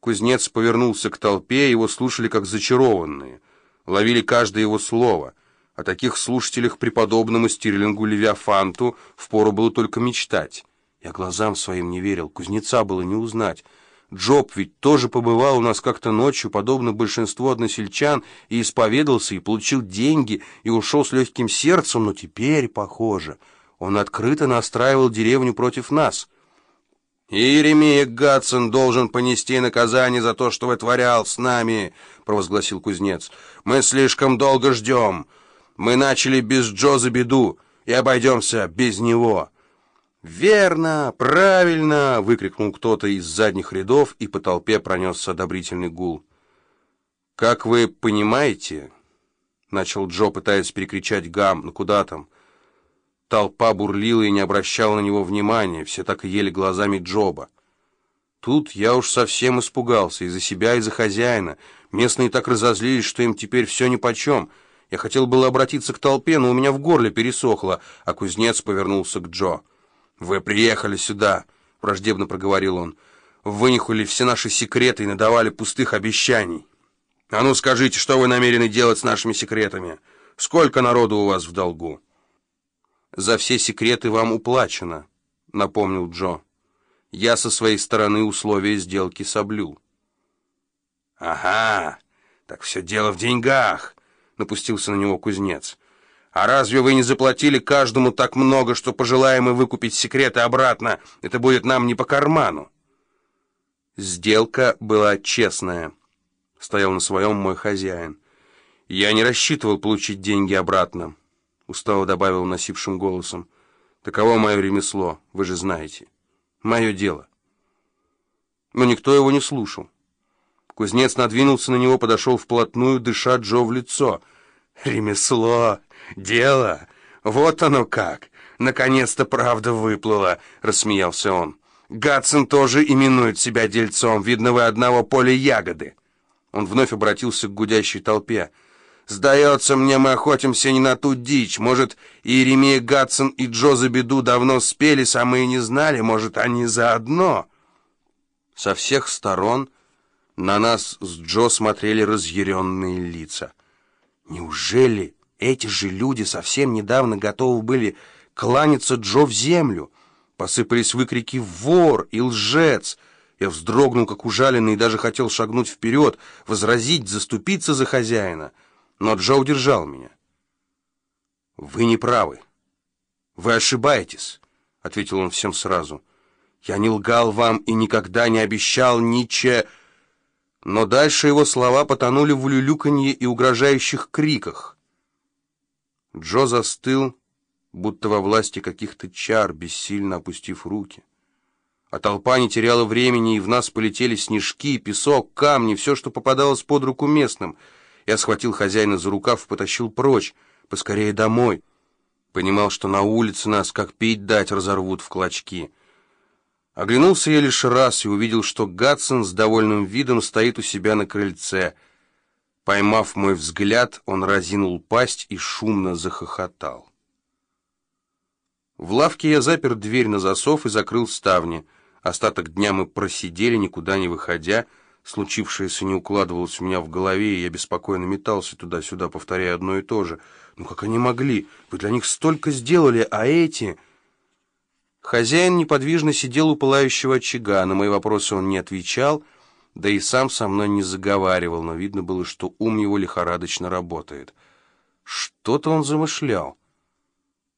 Кузнец повернулся к толпе, его слушали как зачарованные, ловили каждое его слово. О таких слушателях преподобному Стирлингу Левиафанту впору было только мечтать. Я глазам своим не верил, кузнеца было не узнать. Джоб ведь тоже побывал у нас как-то ночью, подобно большинству односельчан, и исповедался, и получил деньги, и ушел с легким сердцем, но теперь, похоже, он открыто настраивал деревню против нас. «Иеремия Гадсон должен понести наказание за то, что вытворял с нами», — провозгласил кузнец. «Мы слишком долго ждем. Мы начали без Джо за беду и обойдемся без него». «Верно, правильно!» — выкрикнул кто-то из задних рядов, и по толпе пронесся одобрительный гул. «Как вы понимаете...» — начал Джо, пытаясь перекричать гам, но куда там. Толпа бурлила и не обращала на него внимания, все так и ели глазами Джоба. Тут я уж совсем испугался, и за себя, и за хозяина. Местные так разозлились, что им теперь все нипочем. Я хотел было обратиться к толпе, но у меня в горле пересохло, а кузнец повернулся к Джо. «Вы приехали сюда», — враждебно проговорил он. «Вынюхали все наши секреты и надавали пустых обещаний. А ну скажите, что вы намерены делать с нашими секретами? Сколько народу у вас в долгу?» «За все секреты вам уплачено», — напомнил Джо. «Я со своей стороны условия сделки соблюл». «Ага, так все дело в деньгах», — напустился на него кузнец. «А разве вы не заплатили каждому так много, что пожелаем и выкупить секреты обратно? Это будет нам не по карману». «Сделка была честная», — стоял на своем мой хозяин. «Я не рассчитывал получить деньги обратно», — устало добавил насипшим голосом. «Таково мое ремесло, вы же знаете. Мое дело». Но никто его не слушал. Кузнец надвинулся на него, подошел вплотную, дыша Джо в лицо. «Ремесло, дело, вот оно как! Наконец-то правда выплыла!» — рассмеялся он. «Гадсон тоже именует себя дельцом, видно, вы одного поля ягоды». Он вновь обратился к гудящей толпе. «Сдается мне, мы охотимся не на ту дичь. Может, Иеремия Гадсон и Джо за беду давно спелись, а мы и не знали. Может, они заодно?» Со всех сторон на нас с Джо смотрели разъяренные лица. Неужели эти же люди совсем недавно готовы были кланяться Джо в землю? Посыпались выкрики «вор» и «лжец». Я вздрогнул, как ужаленный, и даже хотел шагнуть вперед, возразить, заступиться за хозяина. Но Джо удержал меня. «Вы не правы. Вы ошибаетесь», — ответил он всем сразу. «Я не лгал вам и никогда не обещал ничего». Но дальше его слова потонули в улюлюканье и угрожающих криках. Джо застыл, будто во власти каких-то чар, бессильно опустив руки. А толпа не теряла времени, и в нас полетели снежки, песок, камни, все, что попадалось под руку местным. Я схватил хозяина за рукав и потащил прочь, поскорее домой. Понимал, что на улице нас, как пить дать, разорвут в клочки. Оглянулся я лишь раз и увидел, что Гадсон с довольным видом стоит у себя на крыльце. Поймав мой взгляд, он разинул пасть и шумно захохотал. В лавке я запер дверь на засов и закрыл ставни. Остаток дня мы просидели, никуда не выходя. Случившееся не укладывалось у меня в голове, и я беспокойно метался туда-сюда, повторяя одно и то же. «Ну как они могли? Вы для них столько сделали, а эти...» Хозяин неподвижно сидел у пылающего очага. На мои вопросы он не отвечал, да и сам со мной не заговаривал, но видно было, что ум его лихорадочно работает. Что-то он замышлял.